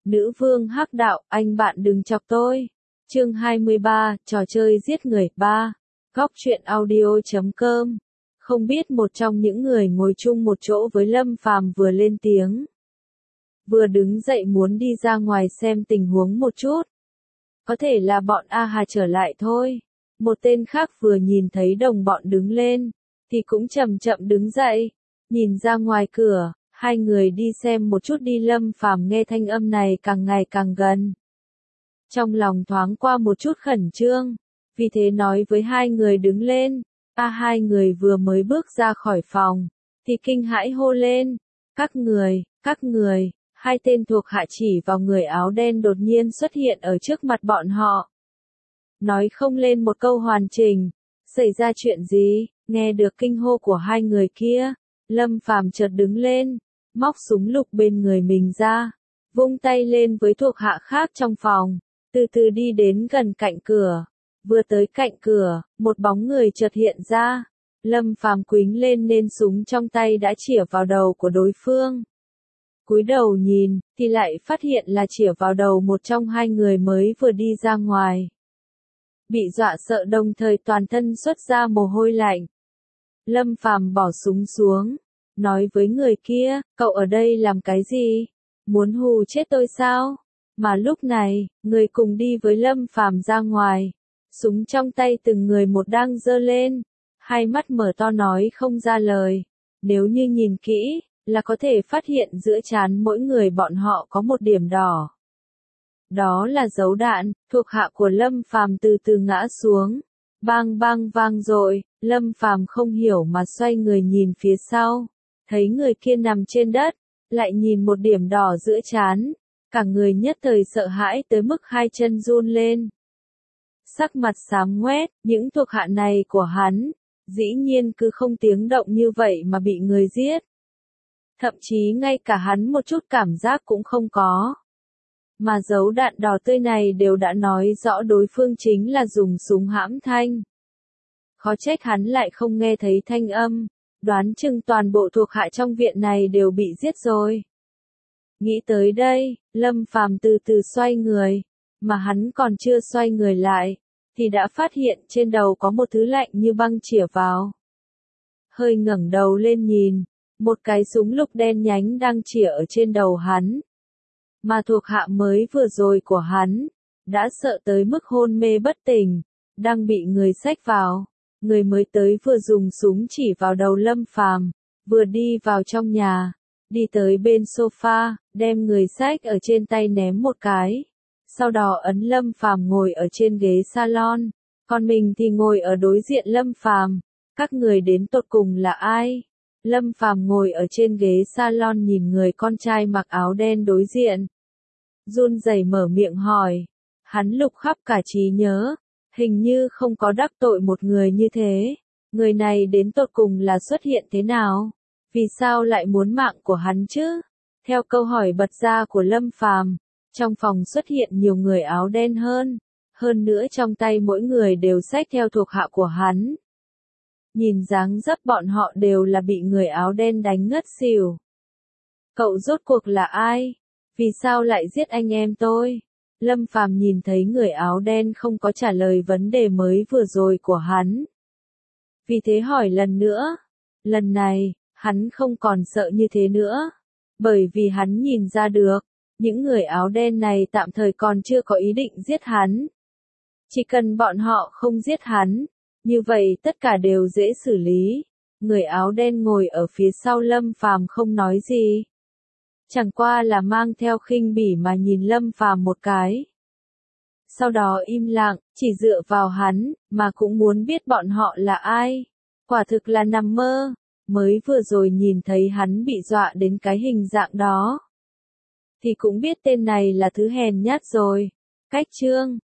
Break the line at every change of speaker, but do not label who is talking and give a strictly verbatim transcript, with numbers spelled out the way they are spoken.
Nữ vương hắc đạo, anh bạn đừng chọc tôi. Chương hai mươi ba, trò chơi giết người. Ba. Góc truyện audio chấm com. Không biết một trong những người ngồi chung một chỗ với Lâm Phàm vừa lên tiếng. Vừa đứng dậy muốn đi ra ngoài xem tình huống một chút. Có thể là bọn A Hà trở lại thôi. Một tên khác vừa nhìn thấy đồng bọn đứng lên, thì cũng chậm chậm đứng dậy, nhìn ra ngoài cửa. Hai người đi xem một chút đi. Lâm Phàm nghe thanh âm này càng ngày càng gần. Trong lòng thoáng qua một chút khẩn trương, vì thế nói với hai người đứng lên. A hai người vừa mới bước ra khỏi phòng, thì kinh hãi hô lên. Các người, các người, hai tên thuộc hạ chỉ vào người áo đen đột nhiên xuất hiện ở trước mặt bọn họ. Nói không lên một câu hoàn chỉnh, xảy ra chuyện gì, nghe được kinh hô của hai người kia. Lâm Phàm chợt đứng lên, móc súng lục bên người mình ra, vung tay lên với thuộc hạ khác trong phòng, từ từ đi đến gần cạnh cửa. Vừa tới cạnh cửa, một bóng người chợt hiện ra. Lâm Phàm quýnh lên nên súng trong tay đã chĩa vào đầu của đối phương. Cúi đầu nhìn, thì lại phát hiện là chĩa vào đầu một trong hai người mới vừa đi ra ngoài. Bị dọa sợ đồng thời toàn thân xuất ra mồ hôi lạnh. Lâm Phàm bỏ súng xuống, nói với người kia, cậu ở đây làm cái gì? Muốn hù chết tôi sao? Mà lúc này, người cùng đi với Lâm Phàm ra ngoài, súng trong tay từng người một đang giơ lên, hai mắt mở to nói không ra lời. Nếu như nhìn kỹ, là có thể phát hiện giữa trán mỗi người bọn họ có một điểm đỏ. Đó là dấu đạn. Thuộc hạ của Lâm Phàm từ từ ngã xuống. Bang bang vang dội, Lâm Phàm không hiểu mà xoay người nhìn phía sau, thấy người kia nằm trên đất, lại nhìn một điểm đỏ giữa trán, cả người nhất thời sợ hãi tới mức hai chân run lên. Sắc mặt xám ngoét, những thuộc hạ này của hắn, dĩ nhiên cứ không tiếng động như vậy mà bị người giết. Thậm chí ngay cả hắn một chút cảm giác cũng không có. Mà dấu đạn đỏ tươi này đều đã nói rõ đối phương chính là dùng súng hãm thanh. Khó trách hắn lại không nghe thấy thanh âm, đoán chừng toàn bộ thuộc hạ trong viện này đều bị giết rồi. Nghĩ tới đây, Lâm Phàm từ từ xoay người, mà hắn còn chưa xoay người lại, thì đã phát hiện trên đầu có một thứ lạnh như băng chĩa vào. Hơi ngẩng đầu lên nhìn, một cái súng lục đen nhánh đang chĩa ở trên đầu hắn. Mà thuộc hạ mới vừa rồi của hắn, đã sợ tới mức hôn mê bất tỉnh, đang bị người xách vào. Người mới tới vừa dùng súng chỉ vào đầu Lâm Phàm, vừa đi vào trong nhà, đi tới bên sofa, đem người xách ở trên tay ném một cái. Sau đó ấn Lâm Phàm ngồi ở trên ghế salon, còn mình thì ngồi ở đối diện Lâm Phàm. Các người đến tột cùng là ai? Lâm Phàm ngồi ở trên ghế salon nhìn người con trai mặc áo đen đối diện. Run rẩy mở miệng hỏi. Hắn lục khắp cả trí nhớ, hình như không có đắc tội một người như thế. Người này đến tột cùng là xuất hiện thế nào? Vì sao lại muốn mạng của hắn chứ? Theo câu hỏi bật ra của Lâm Phàm, trong phòng xuất hiện nhiều người áo đen hơn. Hơn nữa trong tay mỗi người đều xách theo thuộc hạ của hắn. Nhìn dáng dấp bọn họ đều là bị người áo đen đánh ngất xỉu. Cậu rốt cuộc là ai? Vì sao lại giết anh em tôi? Lâm Phàm nhìn thấy người áo đen không có trả lời vấn đề mới vừa rồi của hắn. Vì thế hỏi lần nữa. Lần này, hắn không còn sợ như thế nữa. Bởi vì hắn nhìn ra được, những người áo đen này tạm thời còn chưa có ý định giết hắn. Chỉ cần bọn họ không giết hắn, như vậy tất cả đều dễ xử lý. Người áo đen ngồi ở phía sau Lâm Phàm không nói gì. Chẳng qua là mang theo khinh bỉ mà nhìn Lâm Phàm một cái. Sau đó im lặng, chỉ dựa vào hắn, mà cũng muốn biết bọn họ là ai. Quả thực là nằm mơ, mới vừa rồi nhìn thấy hắn bị dọa đến cái hình dạng đó. Thì cũng biết tên này là thứ hèn nhát rồi. Cách chương